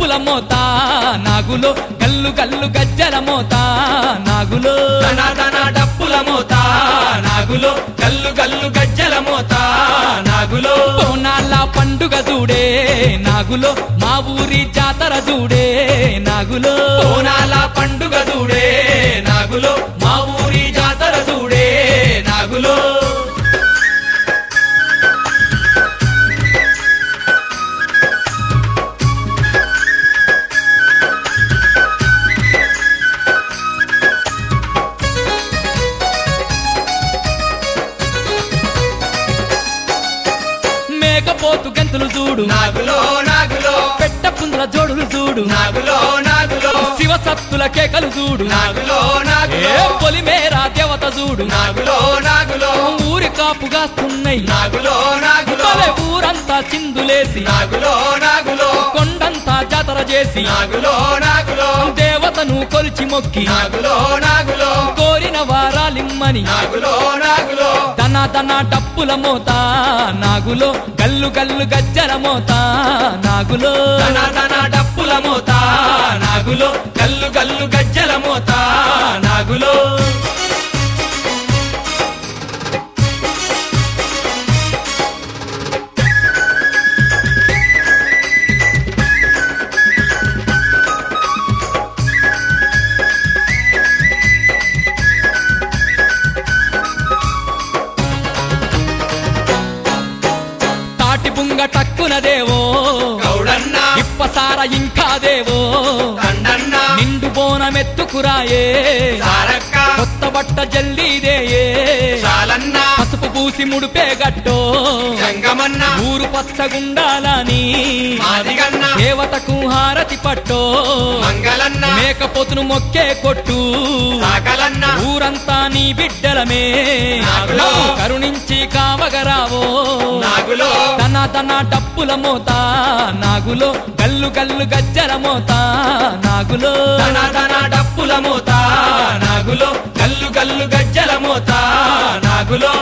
డప్పుల మోత నాగులో గల్లు గల్లు గజ్జల మోత నాగులో దన దన డప్పుల మోత నాగులో గల్లు గల్లు గజ్జల మోత నాగులో బోనాల పండుగ చూడే నాగులో మా ఊరి జాతర చూడే నాగులో బోనాల పండుగ చూడే నాగులో మా ఊరి జాతర చూడే నాగులో మేకపోతు గంతులు చూడు నాగులో నాగులో పెట్ట పుండ్ల జోడులు చూడు నాగులో నాగులో శివ సత్తుల కేకలు చూడు నాగులో నాగులో పొలిమేరా దేవత చూడు నాగులో నాగులో ఊరి కాపుగాస్తున్నాయి నాగులో నాగులో ఊరంతా చిందులేసి నాగులో నాగులో కొండంతా జాతర చేసి నాగులో నాగులో దేవతను కొలిచి మొక్కి నాగులో నాగులో కోరిన వారాలిమ్మని నాగులో నాగులో దన దన డప్పుల మోత నాగులో గల్లు గల్లు గజ్జల మోత నాగులో దన దన డప్పుల మోత నాగులో గల్లు గల్లు గజ్జల మోత నాగులో బుంగ టక్కున దేవో గౌడన్న ఇప్పసార ఇంకా దేవో కండన్న నిండు బోనమెత్తుకురాయే సారక్క కొత్త బట్ట జల్లీదేయే చాలన్న పసుపు పూసి ముడిపే గట్టో జంగమన్న ఊరు పచ్చగుండాలని మాదిగన్న దేవతకు హారతి పట్టో మంగళన్న మేకపోతును మొక్కే కొట్టు సాకలన్న ఊరంతా నీ బిడ్డలమే నాగులో కరుణించి కావగరావో నాగులో తన తన డప్పుల మోత నాగులో గల్లు గల్లు గజ్జల మోత నాగులో తన తన డప్పుల మోత నాగులో గల్లు గల్లు గజ్జల మోత నాగులో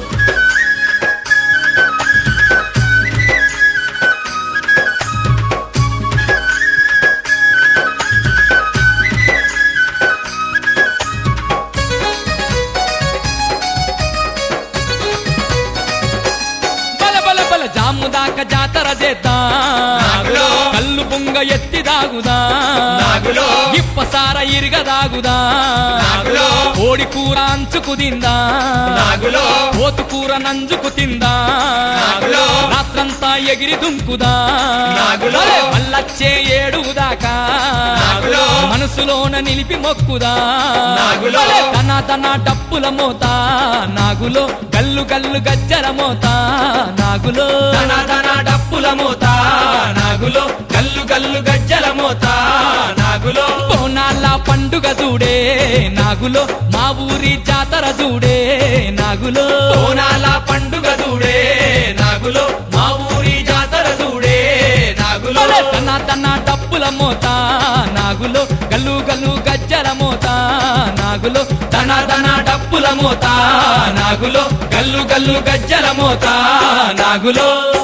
జాము దాకా జాతర చేద్దా కల్లు బుంగ ఎత్తి దాగుదా ఇప్పసార ఇరుగ దాగుదా కోడి కూర అంచుకు తిందా పోతు కూర నంజుకు తిందా రాత్రంతా ఎగిరి దుంకుదా మళ్ళచ్చే ఏడు దాకా మనసులోన నిలిపి మొక్కుదా తన తన డప్పుల మోత నాగులో గల్లు గల్లు గజ్జల మోత నాగులో తన తన డప్పుల మోత నాగులో గల్లు గల్లు గజ్జల మోత నాగులో బోనాల పండుగ చూడే నాగులో మా ఊరి జాతర చూడే నాగులో బోనాల పండుగ చూడే నాగులో మా ఊరి జాతర చూడే నాగులో తన తన డప్పుల మోత నాగులో గల్లు గల్లు గజ్జల మోత నాగులో తన తన డప్పుల మోత నాగులో గల్లు గల్లు గజ్జల మోత నాగులో